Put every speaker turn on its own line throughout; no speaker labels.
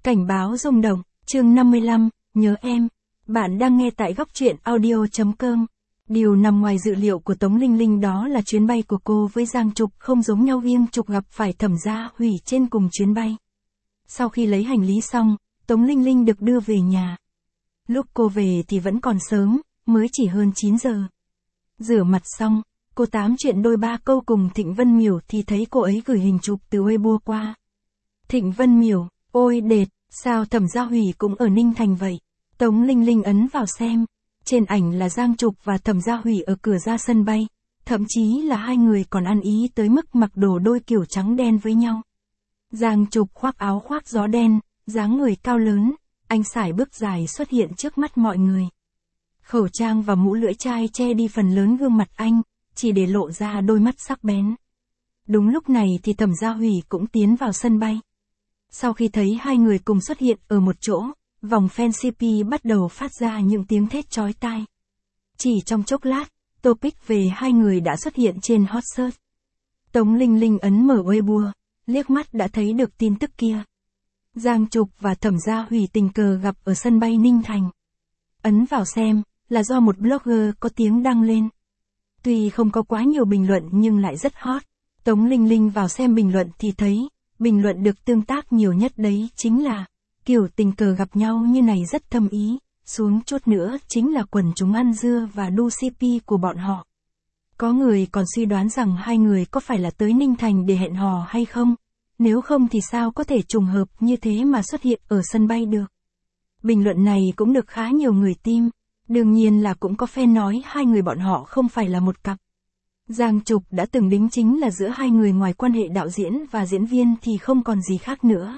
Cảnh báo rung động, chương 55, nhớ em. Bạn đang nghe tại góc truyện audio.com. Điều nằm ngoài dự liệu của Tống Linh Linh đó là chuyến bay của cô với Giang Trục không giống nhau, riêng Trục gặp phải Thẩm Gia Hủy trên cùng chuyến bay. Sau khi lấy hành lý xong, Tống Linh Linh được đưa về nhà. Lúc cô về thì vẫn còn sớm, mới chỉ hơn 9 giờ. Rửa mặt xong, cô tám chuyện đôi ba câu cùng Thịnh Vân Miểu thì thấy cô ấy gửi hình chụp từ Weibo qua. Thịnh Vân Miểu, ôi đệt, sao Thẩm Gia Hủy cũng ở Ninh Thành vậy? Tống Linh Linh ấn vào xem. Trên ảnh là Giang Trục và Thẩm Gia Hủy ở cửa ra sân bay. Thậm chí là hai người còn ăn ý tới mức mặc đồ đôi kiểu trắng đen với nhau. Giang Trục khoác áo khoác gió đen, dáng người cao lớn, anh sải bước dài xuất hiện trước mắt mọi người. Khẩu trang và mũ lưỡi chai che đi phần lớn gương mặt anh, chỉ để lộ ra đôi mắt sắc bén. Đúng lúc này thì Thẩm Gia Hủy cũng tiến vào sân bay. Sau khi thấy hai người cùng xuất hiện ở một chỗ, vòng fan CP bắt đầu phát ra những tiếng thét chói tai. Chỉ trong chốc lát, topic về hai người đã xuất hiện trên hot search. Tống Linh Linh ấn mở Weibo, liếc mắt đã thấy được tin tức kia. Giang Trục và Thẩm Gia Hủy tình cờ gặp ở sân bay Ninh Thành. Ấn vào xem, là do một blogger có tiếng đăng lên. Tuy không có quá nhiều bình luận nhưng lại rất hot. Tống Linh Linh vào xem bình luận thì thấy, bình luận được tương tác nhiều nhất đấy chính là, kiểu tình cờ gặp nhau như này rất thâm ý, xuống chút nữa chính là quần chúng ăn dưa và đu CP của bọn họ. Có người còn suy đoán rằng hai người có phải là tới Ninh Thành để hẹn hò hay không, nếu không thì sao có thể trùng hợp như thế mà xuất hiện ở sân bay được. Bình luận này cũng được khá nhiều người tim, đương nhiên là cũng có fan nói hai người bọn họ không phải là một cặp. Giang Trục đã từng đính chính là giữa hai người ngoài quan hệ đạo diễn và diễn viên thì không còn gì khác nữa.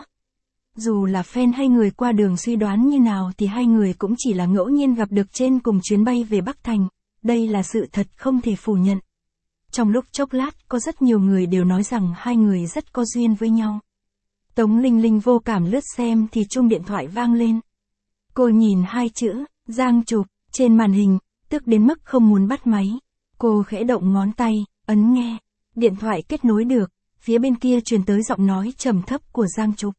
Dù là fan hay người qua đường suy đoán như nào thì hai người cũng chỉ là ngẫu nhiên gặp được trên cùng chuyến bay về Bắc Thành, đây là sự thật không thể phủ nhận. Trong lúc chốc lát có rất nhiều người đều nói rằng hai người rất có duyên với nhau. Tống Linh Linh vô cảm lướt xem thì chuông điện thoại vang lên. Cô nhìn hai chữ, Giang Trục, trên màn hình, tức đến mức không muốn bắt máy. Cô khẽ động ngón tay, ấn nghe. Điện thoại kết nối được, phía bên kia truyền tới giọng nói trầm thấp của Giang Trục.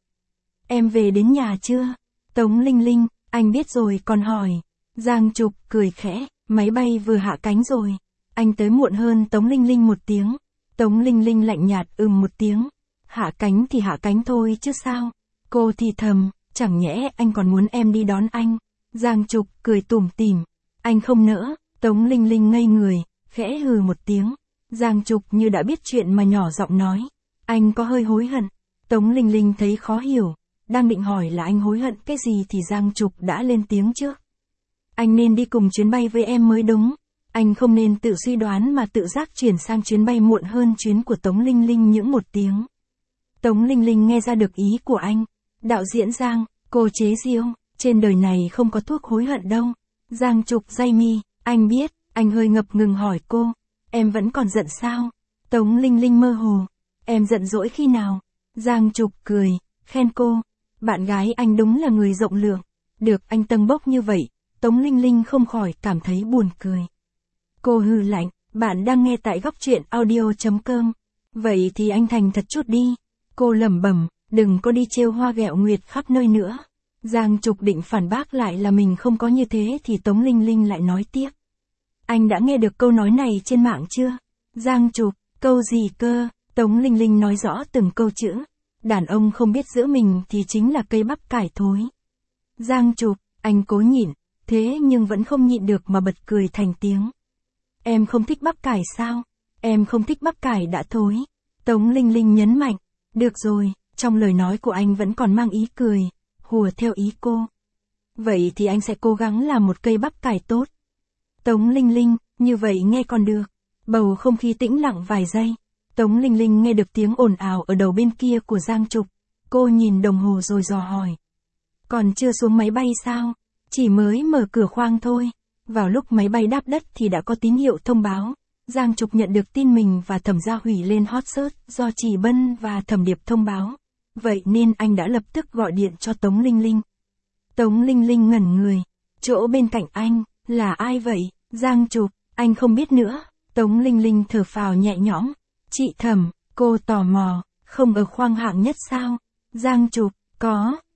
Em về đến nhà chưa? Tống Linh Linh, anh biết rồi còn hỏi. Giang Trục cười khẽ, máy bay vừa hạ cánh rồi. Anh tới muộn hơn Tống Linh Linh một tiếng. Tống Linh Linh lạnh nhạt một tiếng. Hạ cánh thì hạ cánh thôi chứ sao? Cô thì thầm, chẳng nhẽ anh còn muốn em đi đón anh? Giang Trục cười tủm tỉm. Anh không nỡ. Tống Linh Linh ngây người, khẽ hừ một tiếng. Giang Trục như đã biết chuyện mà nhỏ giọng nói. Anh có hơi hối hận. Tống Linh Linh thấy khó hiểu. Đang định hỏi là anh hối hận cái gì thì Giang Trục đã lên tiếng trước. Anh nên đi cùng chuyến bay với em mới đúng. Anh không nên tự suy đoán mà tự giác chuyển sang chuyến bay muộn hơn chuyến của Tống Linh Linh những một tiếng. Tống Linh Linh nghe ra được ý của anh. Đạo diễn Giang, cô chế giễu, trên đời này không có thuốc hối hận đâu. Giang Trục day mi, anh biết, anh hơi ngập ngừng hỏi cô. Em vẫn còn giận sao? Tống Linh Linh mơ hồ. Em giận dỗi khi nào? Giang Trục cười, khen cô. Bạn gái anh đúng là người rộng lượng. Được anh tâng bốc như vậy, Tống Linh Linh không khỏi cảm thấy buồn cười. Cô hừ lạnh, bạn đang nghe tại góc truyện audio.com. Vậy thì anh thành thật chút đi. Cô lẩm bẩm, đừng có đi trêu hoa ghẹo nguyệt khắp nơi nữa. Giang Trục định phản bác lại là mình không có như thế thì Tống Linh Linh lại nói tiếp. Anh đã nghe được câu nói này trên mạng chưa? Giang Trục, câu gì cơ? Tống Linh Linh nói rõ từng câu chữ. Đàn ông không biết giữ mình thì chính là cây bắp cải thối. Giang Trục, anh cố nhịn, thế nhưng vẫn không nhịn được mà bật cười thành tiếng. Em không thích bắp cải sao? Em không thích bắp cải đã thối. Tống Linh Linh nhấn mạnh. Được rồi, trong lời nói của anh vẫn còn mang ý cười, hùa theo ý cô. Vậy thì anh sẽ cố gắng làm một cây bắp cải tốt. Tống Linh Linh, như vậy nghe còn được. Bầu không khí tĩnh lặng vài giây. Tống Linh Linh nghe được tiếng ồn ào ở đầu bên kia của Giang Trục. Cô nhìn đồng hồ rồi dò hỏi. Còn chưa xuống máy bay sao? Chỉ mới mở cửa khoang thôi. Vào lúc máy bay đáp đất thì đã có tín hiệu thông báo. Giang Trục nhận được tin mình và Thẩm Gia Hủy lên hot search do Chỉ Bân và Thẩm Điệp thông báo. Vậy nên anh đã lập tức gọi điện cho Tống Linh Linh. Tống Linh Linh ngẩn người. Chỗ bên cạnh anh, là ai vậy? Giang Trục, anh không biết nữa. Tống Linh Linh thở phào nhẹ nhõm. Chị Thẩm, cô tò mò, không ở khoang hạng nhất sao? Giang Trục, có,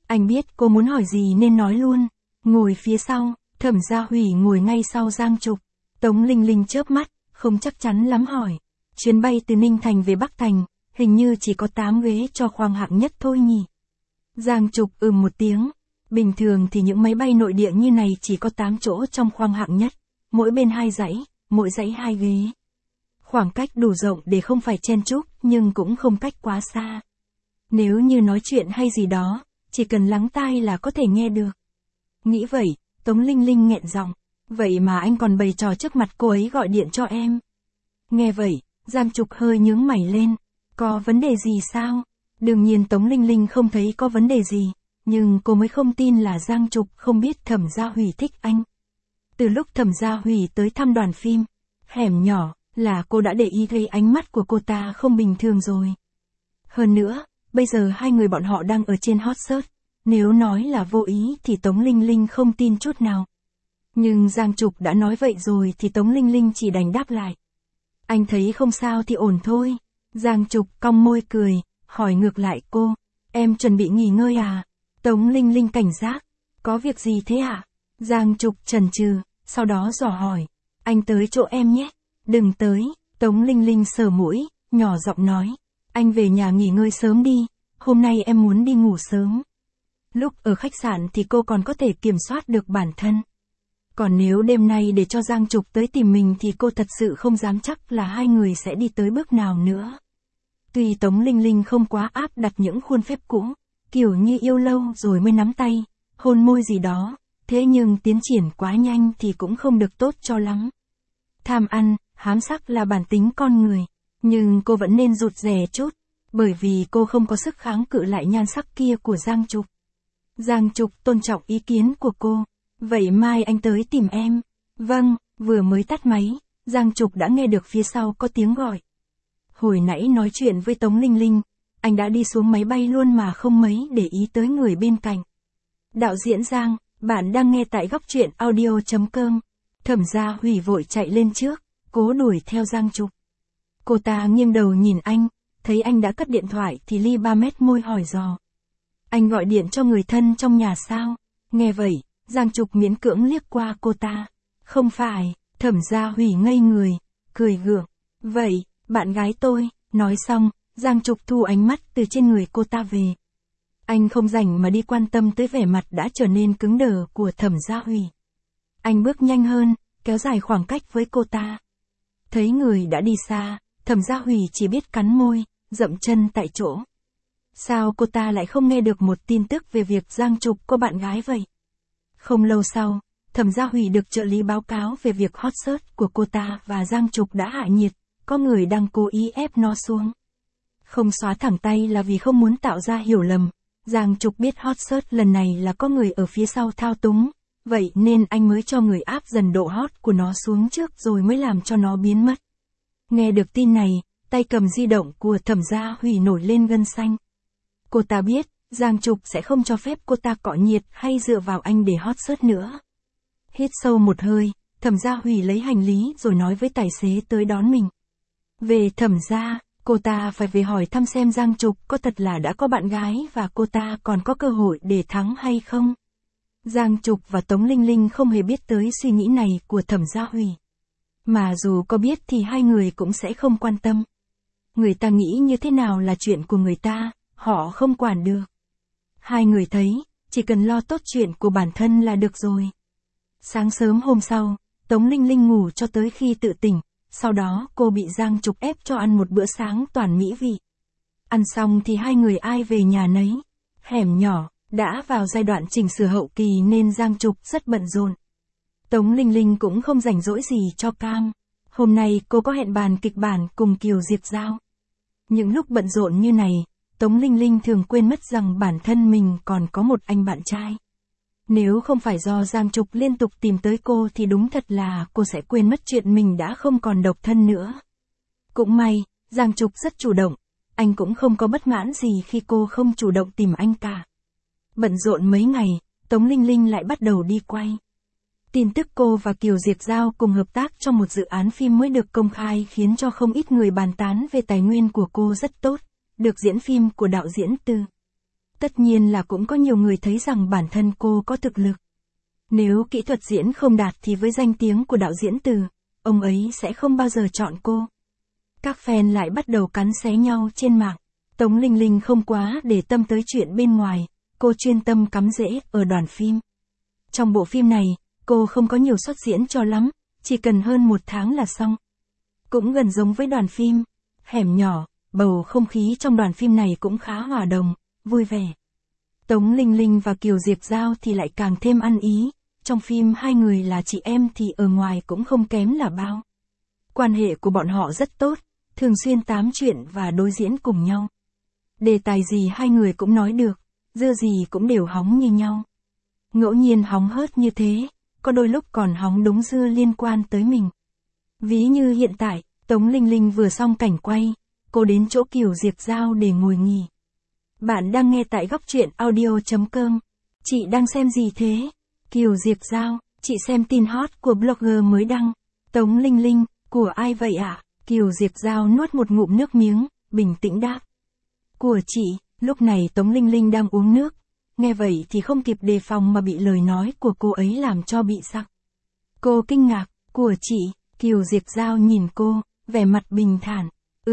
Anh biết cô muốn hỏi gì nên nói luôn. Ngồi phía sau, Thẩm Gia Hủy ngồi ngay sau Giang Trục. Tống Linh Linh chớp mắt, không chắc chắn lắm hỏi. Chuyến bay từ Ninh Thành về Bắc Thành, hình như chỉ có 8 ghế cho khoang hạng nhất thôi nhỉ. Giang Trục một tiếng. Bình thường thì những máy bay nội địa như này chỉ có 8 chỗ trong khoang hạng nhất, mỗi bên 2 dãy, mỗi dãy 2 ghế. Khoảng cách đủ rộng để không phải chen chúc, nhưng cũng không cách quá xa. Nếu như nói chuyện hay gì đó, chỉ cần lắng tai là có thể nghe được. Nghĩ vậy, Tống Linh Linh nghẹn giọng. Vậy mà anh còn bày trò trước mặt cô ấy gọi điện cho em. Nghe vậy, Giang Trục hơi nhướng mày lên. Có vấn đề gì sao? Đương nhiên Tống Linh Linh không thấy có vấn đề gì. Nhưng cô mới không tin là Giang Trục không biết Thẩm Gia Hủy thích anh. Từ lúc Thẩm Gia Hủy tới thăm đoàn phim, hẻm nhỏ, là cô đã để ý thấy ánh mắt của cô ta không bình thường rồi. Hơn nữa, bây giờ hai người bọn họ đang ở trên hot search. Nếu nói là vô ý thì Tống Linh Linh không tin chút nào. Nhưng Giang Trục đã nói vậy rồi thì Tống Linh Linh chỉ đành đáp lại. Anh thấy không sao thì ổn thôi. Giang Trục cong môi cười, hỏi ngược lại cô. Em chuẩn bị nghỉ ngơi à? Tống Linh Linh cảnh giác. Có việc gì thế ạ? Giang Trục chần chừ, sau đó dò hỏi. Anh tới chỗ em nhé. Đừng tới. Tống Linh Linh sờ mũi, nhỏ giọng nói. Anh về nhà nghỉ ngơi sớm đi. Hôm nay em muốn đi ngủ sớm. Lúc ở khách sạn thì cô còn có thể kiểm soát được bản thân. Còn nếu đêm nay để cho Giang Trục tới tìm mình thì cô thật sự không dám chắc là hai người sẽ đi tới bước nào nữa. Tuy Tống Linh Linh không quá áp đặt những khuôn phép cũ, kiểu như yêu lâu rồi mới nắm tay, hôn môi gì đó, thế nhưng tiến triển quá nhanh thì cũng không được tốt cho lắm. Tham ăn, hám sắc là bản tính con người, nhưng cô vẫn nên rụt rè chút, bởi vì cô không có sức kháng cự lại nhan sắc kia của Giang Trục. Giang Trục tôn trọng ý kiến của cô. Vậy mai anh tới tìm em. Vâng, vừa mới tắt máy, Giang Trục đã nghe được phía sau có tiếng gọi. Hồi nãy nói chuyện với Tống Linh Linh, anh đã đi xuống máy bay luôn mà không mấy để ý tới người bên cạnh. Đạo diễn Giang, bạn đang nghe tại góc truyện audio.com. Thẩm Gia Hủy vội chạy lên trước, cố đuổi theo Giang Trục. Cô ta nghiêng đầu nhìn anh, thấy anh đã cất điện thoại thì li ba mét môi hỏi dò. Anh gọi điện cho người thân trong nhà sao? Nghe vậy, Giang Trục miễn cưỡng liếc qua cô ta. Không phải. Thẩm Gia Hủy ngây người, cười gượng. Vậy, bạn gái tôi. Nói xong, Giang Trục thu ánh mắt từ trên người cô ta về. Anh không rảnh mà đi quan tâm tới vẻ mặt đã trở nên cứng đờ của Thẩm Gia Hủy. Anh bước nhanh hơn, kéo dài khoảng cách với cô ta. Thấy người đã đi xa, Thẩm Gia Hủy chỉ biết cắn môi, dậm chân tại chỗ. Sao cô ta lại không nghe được một tin tức về việc Giang Trục có bạn gái vậy? Không lâu sau, Thẩm Gia Hủy được trợ lý báo cáo về việc hot search của cô ta và Giang Trục đã hạ nhiệt, có người đang cố ý ép nó xuống. Không xóa thẳng tay là vì không muốn tạo ra hiểu lầm, Giang Trục biết hot search lần này là có người ở phía sau thao túng, vậy nên anh mới cho người áp dần độ hot của nó xuống trước rồi mới làm cho nó biến mất. Nghe được tin này, tay cầm di động của Thẩm Gia Hủy nổi lên gân xanh. Cô ta biết, Giang Trục sẽ không cho phép cô ta cọ nhiệt hay dựa vào anh để hot search nữa. Hít sâu một hơi, Thẩm Gia Hủy lấy hành lý rồi nói với tài xế tới đón mình. Về Thẩm Gia, cô ta phải về hỏi thăm xem Giang Trục có thật là đã có bạn gái và cô ta còn có cơ hội để thắng hay không. Giang Trục và Tống Linh Linh không hề biết tới suy nghĩ này của Thẩm Gia Hủy. Mà dù có biết thì hai người cũng sẽ không quan tâm. Người ta nghĩ như thế nào là chuyện của người ta, họ không quản được. Hai người thấy, chỉ cần lo tốt chuyện của bản thân là được rồi. Sáng sớm hôm sau, Tống Linh Linh ngủ cho tới khi tự tỉnh, sau đó cô bị Giang Trục ép cho ăn một bữa sáng toàn mỹ vị. Ăn xong thì hai người ai về nhà nấy. Hẻm nhỏ, đã vào giai đoạn chỉnh sửa hậu kỳ nên Giang Trục rất bận rộn. Tống Linh Linh cũng không rảnh rỗi gì cho cam. Hôm nay cô có hẹn bàn kịch bản cùng Kiều Diệp Giao. Những lúc bận rộn như này, Tống Linh Linh thường quên mất rằng bản thân mình còn có một anh bạn trai. Nếu không phải do Giang Trục liên tục tìm tới cô thì đúng thật là cô sẽ quên mất chuyện mình đã không còn độc thân nữa. Cũng may, Giang Trục rất chủ động, anh cũng không có bất mãn gì khi cô không chủ động tìm anh cả. Bận rộn mấy ngày, Tống Linh Linh lại bắt đầu đi quay. Tin tức cô và Kiều Diệp Giao cùng hợp tác trong một dự án phim mới được công khai khiến cho không ít người bàn tán về tài nguyên của cô rất tốt, được diễn phim của đạo diễn Từ. Tất nhiên là cũng có nhiều người thấy rằng bản thân cô có thực lực. Nếu kỹ thuật diễn không đạt thì với danh tiếng của đạo diễn Từ, ông ấy sẽ không bao giờ chọn cô. Các fan lại bắt đầu cắn xé nhau trên mạng. Tống Linh Linh không quá để tâm tới chuyện bên ngoài, cô chuyên tâm cắm rễ ở đoàn phim. Trong bộ phim này, cô không có nhiều suất diễn cho lắm, chỉ cần hơn 1 tháng là xong. Cũng gần giống với đoàn phim, hẻm nhỏ, bầu không khí trong đoàn phim này cũng khá hòa đồng, vui vẻ. Tống Linh Linh và Kiều Diệp Giao thì lại càng thêm ăn ý, trong phim hai người là chị em thì ở ngoài cũng không kém là bao. Quan hệ của bọn họ rất tốt, thường xuyên tám chuyện và đối diễn cùng nhau. Đề tài gì hai người cũng nói được, dưa gì cũng đều hóng như nhau. Ngẫu nhiên hóng hớt như thế, có đôi lúc còn hóng đúng dưa liên quan tới mình. Ví như hiện tại, Tống Linh Linh vừa xong cảnh quay, cô đến chỗ Kiều Diệp Giao để ngồi nghỉ. Bạn đang nghe tại góc truyện audio.com. Chị đang xem gì thế? Kiều Diệp Giao, chị xem tin hot của blogger mới đăng. Tống Linh Linh, của ai vậy ạ? Kiều Diệp Giao nuốt một ngụm nước miếng, bình tĩnh đáp. Của chị. Lúc này Tống Linh Linh đang uống nước. Nghe vậy thì không kịp đề phòng mà bị lời nói của cô ấy làm cho bị sặc. Cô kinh ngạc, của chị. Kiều Diệp Giao nhìn cô, vẻ mặt bình thản.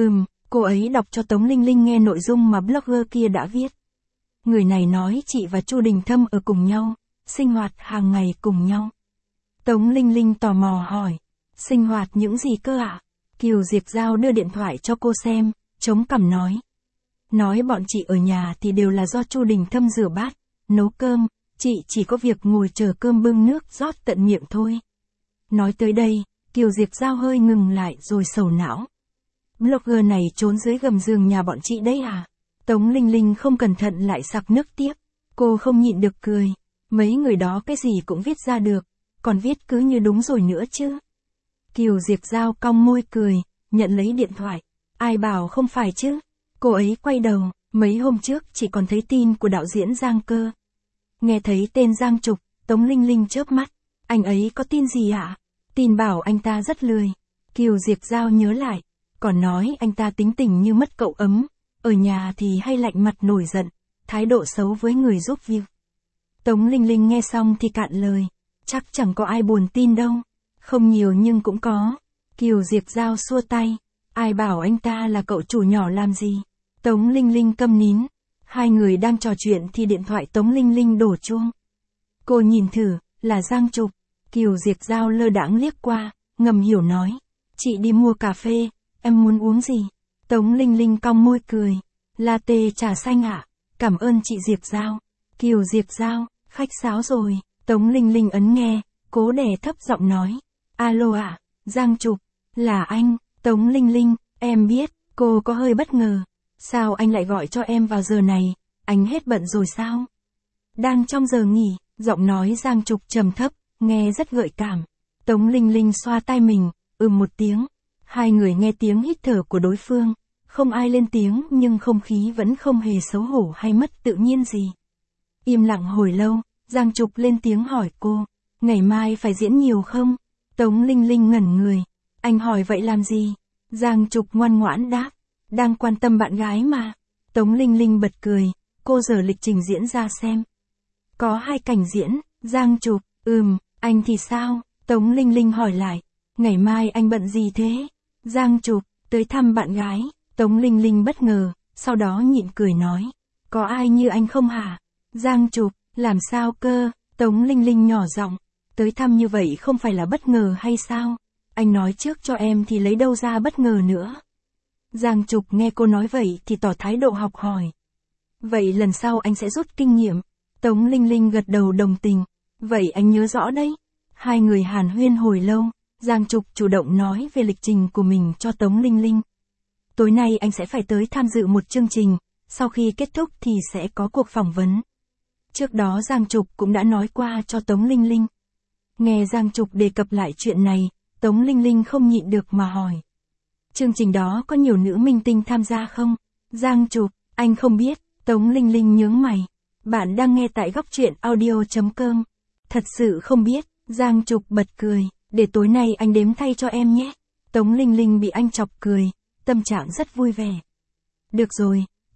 Cô ấy đọc cho Tống Linh Linh nghe nội dung mà blogger kia đã viết. Người này nói chị và Chu Đình Thâm ở cùng nhau, sinh hoạt hàng ngày cùng nhau. Tống Linh Linh tò mò hỏi, sinh hoạt những gì cơ ạ? Kiều Diệp Giao đưa điện thoại cho cô xem, chống cằm nói. Nói bọn chị ở nhà thì đều là do Chu Đình Thâm rửa bát, nấu cơm, chị chỉ có việc ngồi chờ cơm bưng nước rót tận miệng thôi. Nói tới đây, Kiều Diệp Giao hơi ngừng lại rồi sầu não. Blogger này trốn dưới gầm giường nhà bọn chị đấy à? Tống Linh Linh không cẩn thận lại sặc nước tiếp. Cô không nhịn được cười. Mấy người đó cái gì cũng viết ra được, còn viết cứ như đúng rồi nữa chứ. Kiều Diệp Giao cong môi cười, nhận lấy điện thoại. Ai bảo không phải chứ? Cô ấy quay đầu, mấy hôm trước chỉ còn thấy tin của đạo diễn Giang Cơ. Nghe thấy tên Giang Trục, Tống Linh Linh chớp mắt. Anh ấy có tin gì ạ? Tin bảo anh ta rất lười. Kiều Diệp Giao nhớ lại. Còn nói anh ta tính tình như mất cậu ấm, ở nhà thì hay lạnh mặt nổi giận, thái độ xấu với người giúp việc. Tống Linh Linh nghe xong thì cạn lời, chắc chẳng có ai buồn tin đâu, không nhiều nhưng cũng có. Kiều Diệp Giao xua tay, ai bảo anh ta là cậu chủ nhỏ làm gì. Tống Linh Linh câm nín, hai người đang trò chuyện thì điện thoại Tống Linh Linh đổ chuông. Cô nhìn thử, là Giang Trục. Kiều Diệp Giao lơ đãng liếc qua, ngầm hiểu nói, chị đi mua cà phê. Em muốn uống gì? Tống Linh Linh cong môi cười. Latte trà xanh ạ. Cảm ơn chị Diệp Giao. Kiều Diệp Giao, khách sáo rồi. Tống Linh Linh ấn nghe, cố đè thấp giọng nói. Alo ạ, Giang Trục, là anh. Tống Linh Linh, em biết, cô có hơi bất ngờ. Sao anh lại gọi cho em vào giờ này? Anh hết bận rồi sao? Đang trong giờ nghỉ, giọng nói Giang Trục trầm thấp, nghe rất gợi cảm. Tống Linh Linh xoa tai mình, một tiếng. Hai người nghe tiếng hít thở của đối phương, không ai lên tiếng nhưng không khí vẫn không hề xấu hổ hay mất tự nhiên gì. Im lặng hồi lâu, Giang Trục lên tiếng hỏi cô, ngày mai phải diễn nhiều không? Tống Linh Linh ngẩn người, anh hỏi vậy làm gì? Giang Trục ngoan ngoãn đáp, đang quan tâm bạn gái mà. Tống Linh Linh bật cười, cô giở lịch trình diễn ra xem. Có 2 cảnh diễn, Giang Trục, anh thì sao? Tống Linh Linh hỏi lại, ngày mai anh bận gì thế? Giang Trục, tới thăm bạn gái. Tống Linh Linh bất ngờ, sau đó nhịn cười nói, có ai như anh không hả? Giang Trục, làm sao cơ? Tống Linh Linh nhỏ giọng, tới thăm như vậy không phải là bất ngờ hay sao? Anh nói trước cho em thì lấy đâu ra bất ngờ nữa. Giang Trục nghe cô nói vậy thì tỏ thái độ học hỏi. Vậy lần sau anh sẽ rút kinh nghiệm. Tống Linh Linh gật đầu đồng tình. Vậy anh nhớ rõ đấy. Hai người hàn huyên hồi lâu. Giang Trục chủ động nói về lịch trình của mình cho Tống Linh Linh. Tối nay anh sẽ phải tới tham dự một chương trình, sau khi kết thúc thì sẽ có cuộc phỏng vấn. Trước đó Giang Trục cũng đã nói qua cho Tống Linh Linh. Nghe Giang Trục đề cập lại chuyện này, Tống Linh Linh không nhịn được mà hỏi. Chương trình đó có nhiều nữ minh tinh tham gia không? Giang Trục, anh không biết. Tống Linh Linh nhướng mày. Bạn đang nghe tại góc truyện audio.com. Thật sự không biết. Giang Trục bật cười. Để tối nay anh đếm thay cho em nhé. Tống Linh Linh bị anh chọc cười, tâm trạng rất vui vẻ. Được rồi,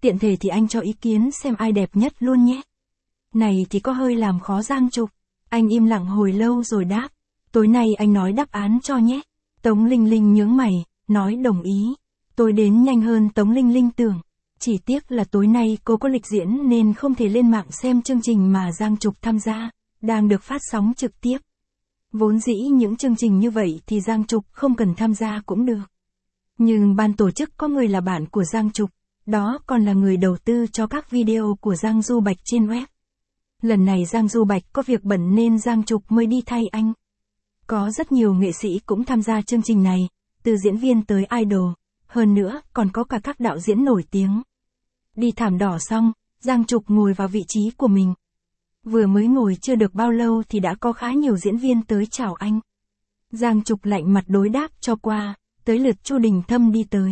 tiện thể thì anh cho ý kiến xem ai đẹp nhất luôn nhé. Này thì có hơi làm khó Giang Trục. Anh im lặng hồi lâu rồi đáp. Tối nay anh nói đáp án cho nhé. Tống Linh Linh nhướng mày, nói đồng ý. Tôi đến nhanh hơn Tống Linh Linh tưởng. Chỉ tiếc là tối nay cô có lịch diễn nên không thể lên mạng xem chương trình mà Giang Trục tham gia, đang được phát sóng trực tiếp. Vốn dĩ những chương trình như vậy thì Giang Trục không cần tham gia cũng được. Nhưng ban tổ chức có người là bạn của Giang Trục, đó còn là người đầu tư cho các video của Giang Du Bạch trên web. Lần này Giang Du Bạch có việc bận nên Giang Trục mới đi thay anh. Có rất nhiều nghệ sĩ cũng tham gia chương trình này, từ diễn viên tới idol, hơn nữa còn có cả các đạo diễn nổi tiếng. Đi thảm đỏ xong, Giang Trục ngồi vào vị trí của mình. Vừa mới ngồi chưa được bao lâu thì đã có khá nhiều diễn viên tới chào anh. Giang Trục lạnh mặt đối đáp cho qua, tới lượt Chu Đình Thâm đi tới.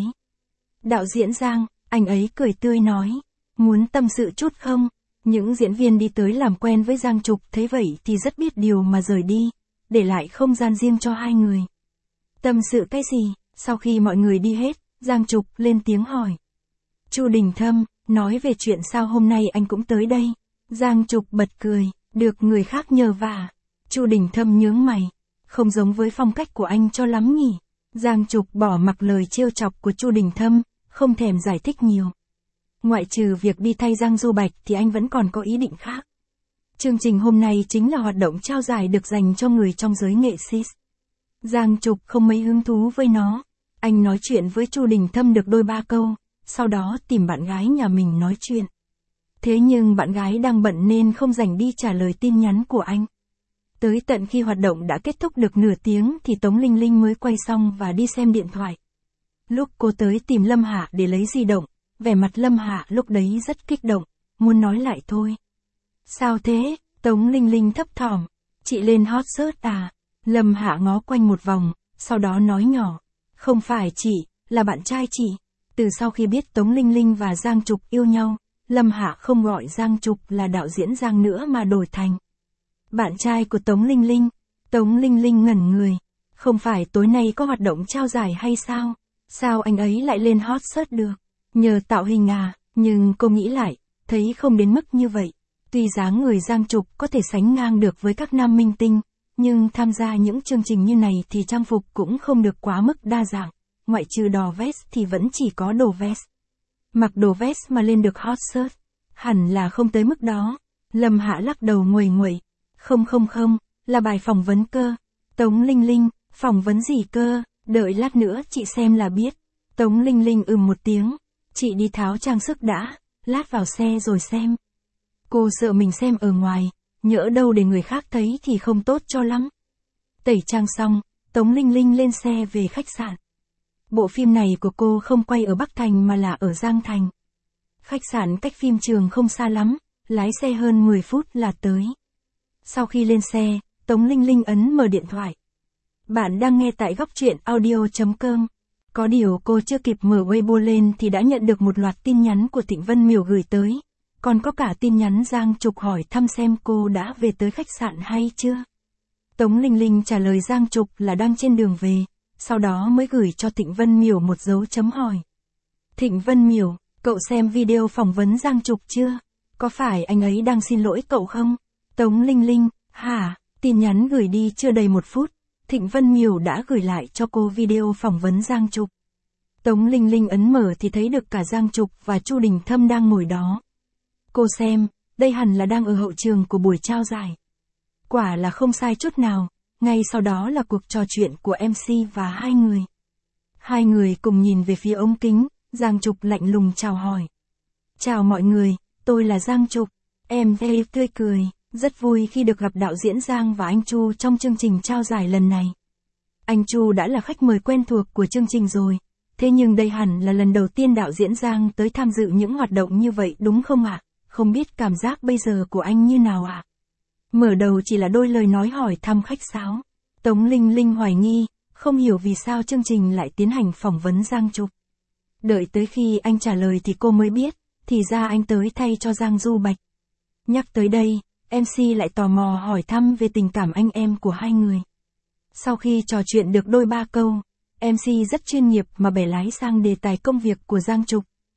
Đạo diễn Giang, anh ấy cười tươi nói, muốn tâm sự chút không? Những diễn viên đi tới làm quen với Giang Trục thấy vậy thì rất biết điều mà rời đi, để lại không gian riêng cho hai người. Tâm sự cái gì? Sau khi mọi người đi hết, Giang Trục lên tiếng hỏi. Chu Đình Thâm, nói về chuyện sao hôm nay anh cũng tới đây. Giang Trục bật cười, được người khác nhờ vả. Chu Đình Thâm nhướng mày, không giống với phong cách của anh cho lắm nhỉ. Giang Trục bỏ mặc lời trêu chọc của Chu Đình Thâm, không thèm giải thích nhiều. Ngoại trừ việc đi thay Giang Du Bạch thì anh vẫn còn có ý định khác. Chương trình hôm nay chính là hoạt động trao giải được dành cho người trong giới nghệ sĩ. Giang Trục không mấy hứng thú với nó. Anh nói chuyện với Chu Đình Thâm được đôi ba câu, sau đó tìm bạn gái nhà mình nói chuyện. Thế nhưng bạn gái đang bận nên không rảnh đi trả lời tin nhắn của anh. Tới tận khi hoạt động đã kết thúc được nửa tiếng thì Tống Linh Linh mới quay xong và đi xem điện thoại. Lúc cô tới tìm Lâm Hạ để lấy di động, vẻ mặt Lâm Hạ lúc đấy rất kích động, muốn nói lại thôi. Sao thế? Tống Linh Linh thấp thỏm. Chị lên hot search à? Lâm Hạ ngó quanh một vòng, sau đó nói nhỏ. Không phải chị, là bạn trai chị. Từ sau khi biết Tống Linh Linh và Giang Trục yêu nhau, Lâm Hạ không gọi Giang Trục là đạo diễn Giang nữa mà đổi thành bạn trai của Tống Linh Linh. Tống Linh Linh ngẩn người. Không phải tối nay có hoạt động trao giải hay sao? Sao anh ấy lại lên hot search được? Nhờ tạo hình à? Nhưng cô nghĩ lại, thấy không đến mức như vậy. Tuy dáng người Giang Trục có thể sánh ngang được với các nam minh tinh, nhưng tham gia những chương trình như này thì trang phục cũng không được quá mức đa dạng. Ngoại trừ đò vest thì vẫn chỉ có đồ vest. Mặc đồ vest mà lên được hot search, hẳn là không tới mức đó. Lâm Hạ lắc đầu nguầy nguậy. Không, là bài phỏng vấn cơ. Tống Linh Linh, phỏng vấn gì cơ? Đợi lát nữa chị xem là biết. Tống Linh Linh một tiếng. Chị đi tháo trang sức đã, lát vào xe rồi xem. Cô sợ mình xem ở ngoài, nhỡ đâu để người khác thấy thì không tốt cho lắm. Tẩy trang xong, Tống Linh Linh lên xe về khách sạn. Bộ phim này của cô không quay ở Bắc Thành mà là ở Giang Thành. Khách sạn cách phim trường không xa lắm, lái xe hơn 10 phút là tới. Sau khi lên xe, Tống Linh Linh ấn mở điện thoại. Bạn đang nghe tại góc truyện audio.com. Có điều cô chưa kịp mở Weibo lên thì đã nhận được một loạt tin nhắn của Thịnh Vân Miểu gửi tới. Còn có cả tin nhắn Giang Trục hỏi thăm xem cô đã về tới khách sạn hay chưa. Tống Linh Linh trả lời Giang Trục là đang trên đường về, sau đó mới gửi cho Thịnh Vân Miểu một dấu chấm hỏi. Thịnh Vân Miểu, cậu xem video phỏng vấn Giang Trục chưa? Có phải anh ấy đang xin lỗi cậu không? Tống Linh Linh, hả? Tin nhắn gửi đi chưa đầy 1 phút, Thịnh Vân Miểu đã gửi lại cho cô video phỏng vấn Giang Trục. Tống Linh Linh ấn mở thì thấy được cả Giang Trục và Chu Đình Thâm đang ngồi đó. Cô xem, đây hẳn là đang ở hậu trường của buổi trao giải. Quả là không sai chút nào, ngay sau đó là cuộc trò chuyện của MC và hai người. Hai người cùng nhìn về phía ống kính, Giang Trục lạnh lùng chào hỏi. Chào mọi người, tôi là Giang Trục. Em tươi cười, rất vui khi được gặp đạo diễn Giang và anh Chu trong chương trình trao giải lần này. Anh Chu đã là khách mời quen thuộc của chương trình rồi, thế nhưng đây hẳn là lần đầu tiên đạo diễn Giang tới tham dự những hoạt động như vậy đúng không ạ? Không biết cảm giác bây giờ của anh như nào ạ? Mở đầu chỉ là đôi lời nói hỏi thăm khách sáo. Tống Linh Linh hoài nghi, không hiểu vì sao chương trình lại tiến hành phỏng vấn Giang Trục. Đợi tới khi anh trả lời thì cô mới biết, thì ra anh tới thay cho Giang Du Bạch. Nhắc tới đây, MC lại tò mò hỏi thăm về tình cảm anh em của hai người. Sau khi trò chuyện được đôi ba câu, MC rất chuyên nghiệp mà bẻ lái sang đề tài công việc của Giang Trục.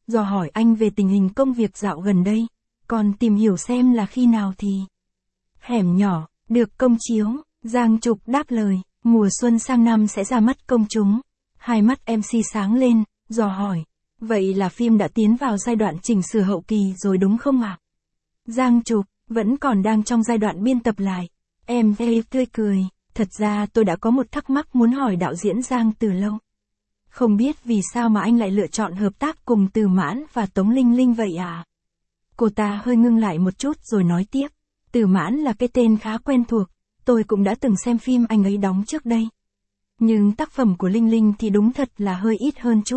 dò hỏi anh về tình hình công việc dạo gần đây, còn tìm hiểu xem là khi nào thì Hẻm Nhỏ được công chiếu. Giang Trục đáp lời, mùa xuân sang năm sẽ ra mắt công chúng. Hai mắt MC sáng lên, dò hỏi, vậy là phim đã tiến vào giai đoạn chỉnh sửa hậu kỳ rồi đúng không ạ? Giang Trục, vẫn còn đang trong giai đoạn biên tập lại. Em tươi cười, thật ra tôi đã có một thắc mắc muốn hỏi đạo diễn Giang từ lâu. Không biết vì sao mà anh lại lựa chọn hợp tác cùng Từ Mãn và Tống Linh Linh vậy à? Cô ta hơi ngưng lại một chút rồi nói tiếp, Từ Mãn là cái tên khá quen thuộc, tôi cũng đã từng xem phim anh ấy đóng trước đây. Nhưng tác phẩm của Linh Linh thì đúng thật là hơi ít hơn chút.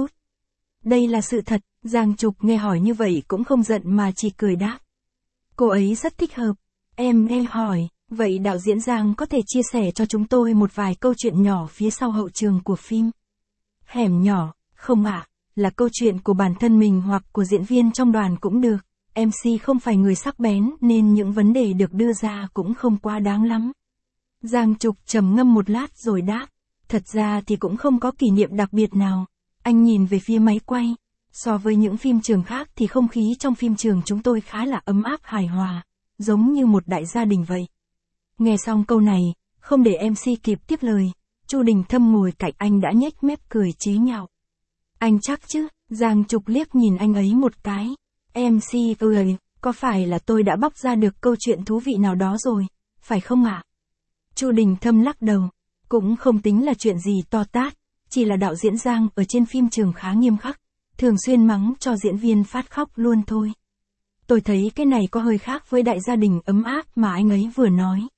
Đây là sự thật, Giang Trục nghe hỏi như vậy cũng không giận mà chỉ cười đáp. Cô ấy rất thích hợp. Em nghe hỏi, vậy đạo diễn Giang có thể chia sẻ cho chúng tôi một vài câu chuyện nhỏ phía sau hậu trường của phim Hẻm Nhỏ, không ạ? Là câu chuyện của bản thân mình hoặc của diễn viên trong đoàn cũng được. MC không phải người sắc bén nên những vấn đề được đưa ra cũng không quá đáng lắm. Giang Trục trầm ngâm một lát rồi đáp, thật ra thì cũng không có kỷ niệm đặc biệt nào. Anh nhìn về phía máy quay. So với những phim trường khác thì không khí trong phim trường chúng tôi khá là ấm áp hài hòa, giống như một đại gia đình vậy. Nghe xong câu này, không để MC kịp tiếp lời, Chu Đình Thâm ngồi cạnh anh đã nhếch mép cười chế nhạo. Anh chắc chứ? Giang Trục liếc nhìn anh ấy một cái. MC ơi, có phải là tôi đã bóc ra được câu chuyện thú vị nào đó rồi, phải không ạ? Chu Đình Thâm lắc đầu, cũng không tính là chuyện gì to tát, chỉ là đạo diễn Giang ở trên phim trường khá nghiêm khắc, thường xuyên mắng cho diễn viên phát khóc luôn thôi. Tôi thấy cái này có hơi khác với đại gia đình ấm áp mà anh ấy vừa nói.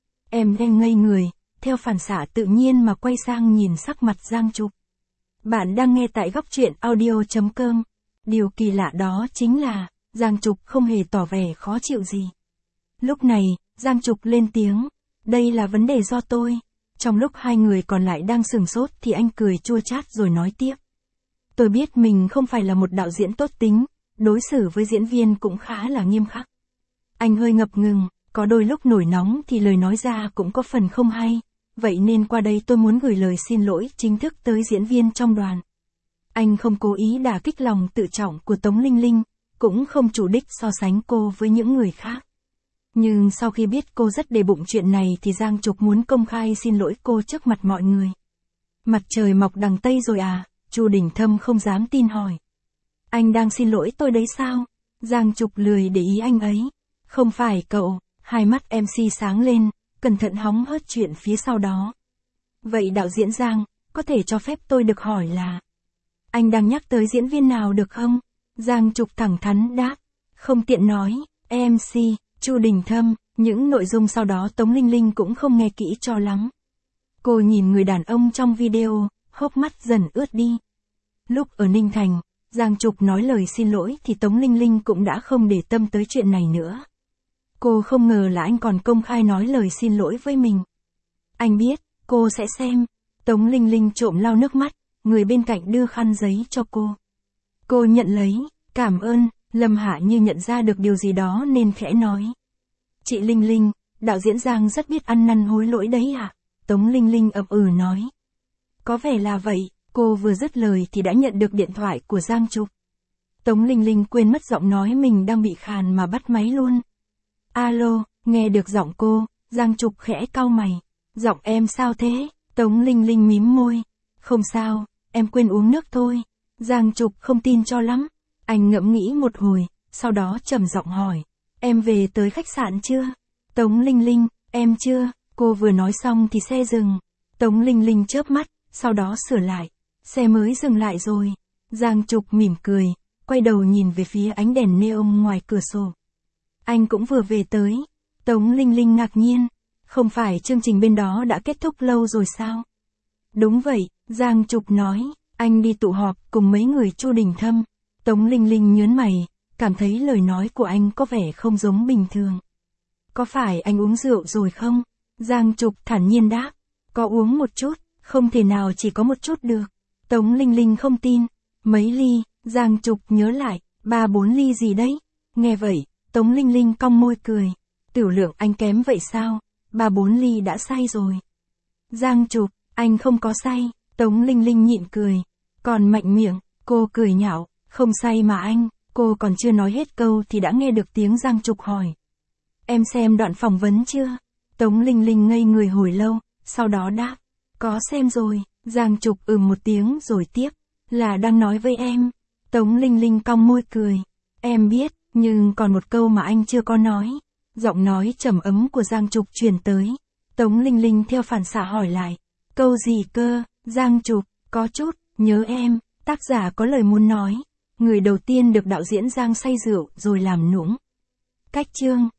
Em đang ngây người, theo phản xạ tự nhiên mà quay sang nhìn sắc mặt Giang Trục. Bạn đang nghe tại Góc Truyện Audio.com. Điều kỳ lạ đó chính là, Giang Trục không hề tỏ vẻ khó chịu gì. Lúc này, Giang Trục lên tiếng, đây là vấn đề do tôi. Trong lúc hai người còn lại đang sửng sốt thì anh cười chua chát rồi nói tiếp. Tôi biết mình không phải là một đạo diễn tốt tính, đối xử với diễn viên cũng khá là nghiêm khắc. Anh hơi ngập ngừng, có đôi lúc nổi nóng thì lời nói ra cũng có phần không hay, vậy nên qua đây tôi muốn gửi lời xin lỗi chính thức tới diễn viên trong đoàn. Anh không cố ý đả kích lòng tự trọng của Tống Linh Linh, cũng không chủ đích so sánh cô với những người khác. Nhưng sau khi biết cô rất để bụng chuyện này thì Giang Trục muốn công khai xin lỗi cô trước mặt mọi người. Mặt trời mọc đằng Tây rồi à? Chu Đình Thâm không dám tin hỏi. Anh đang xin lỗi tôi đấy sao? Giang Trục lười để ý anh ấy. Không phải cậu. Hai mắt MC sáng lên, cẩn thận hóng hớt chuyện phía sau đó. Vậy đạo diễn Giang, có thể cho phép tôi được hỏi là anh đang nhắc tới diễn viên nào được không? Giang Trục thẳng thắn đáp. Không tiện nói. MC, Chu Đình Thâm, những nội dung sau đó Tống Linh Linh cũng không nghe kỹ cho lắm. Cô nhìn người đàn ông trong video, hốc mắt dần ướt đi. Lúc ở Ninh Thành, Giang Trục nói lời xin lỗi thì Tống Linh Linh cũng đã không để tâm tới chuyện này nữa. Cô không ngờ là anh còn công khai nói lời xin lỗi với mình. Anh biết, cô sẽ xem. Tống Linh Linh trộm lau nước mắt, người bên cạnh đưa khăn giấy cho cô. Cô nhận lấy, cảm ơn. Lâm Hạ như nhận ra được điều gì đó nên khẽ nói. Chị Linh Linh, đạo diễn Giang rất biết ăn năn hối lỗi đấy à? Tống Linh Linh ậm ừ nói. Có vẻ là vậy, cô vừa dứt lời thì đã nhận được điện thoại của Giang Trục. Tống Linh Linh quên mất giọng nói mình đang bị khàn mà bắt máy luôn. Alo, nghe được giọng cô, Giang Trục khẽ cau mày. Giọng em sao thế? Tống Linh Linh mím môi. Không sao, em quên uống nước thôi. Giang Trục không tin cho lắm. Anh ngẫm nghĩ một hồi, sau đó trầm giọng hỏi. Em về tới khách sạn chưa? Tống Linh Linh, em chưa. Cô vừa nói xong thì xe dừng. Tống Linh Linh chớp mắt, sau đó sửa lại. Xe mới dừng lại rồi. Giang Trục mỉm cười, quay đầu nhìn về phía ánh đèn neon ngoài cửa sổ. Anh cũng vừa về tới. Tống Linh Linh ngạc nhiên. Không phải chương trình bên đó đã kết thúc lâu rồi sao? Đúng vậy, Giang Trục nói. Anh đi tụ họp cùng mấy người Chu Đình Thâm. Tống Linh Linh nhớn mày, cảm thấy lời nói của anh có vẻ không giống bình thường. Có phải anh uống rượu rồi không? Giang Trục thản nhiên đáp. Có uống một chút, không thể nào chỉ có một chút được. Tống Linh Linh không tin. Mấy ly? Giang Trục nhớ lại, 3-4 ly gì đấy? Nghe vậy, Tống Linh Linh cong môi cười. Tiểu lượng anh kém vậy sao? 3-4 ly đã say rồi. Giang Trục, anh không có say. Tống Linh Linh nhịn cười. Còn mạnh miệng, cô cười nhạo. Không say mà anh, cô còn chưa nói hết câu thì đã nghe được tiếng Giang Trục hỏi. Em xem đoạn phỏng vấn chưa? Tống Linh Linh ngây người hồi lâu, sau đó đáp. Có xem rồi, Giang Trục một tiếng rồi tiếp. Là đang nói với em. Tống Linh Linh cong môi cười. Em biết, nhưng còn một câu mà anh chưa có nói. Giọng nói trầm ấm của Giang Trục truyền tới. Tống Linh Linh theo phản xạ hỏi lại. Câu gì cơ? Giang Trục, có chút, nhớ em. Tác giả có lời muốn nói. Người đầu tiên được đạo diễn Giang say rượu rồi làm nũng. Cách chương.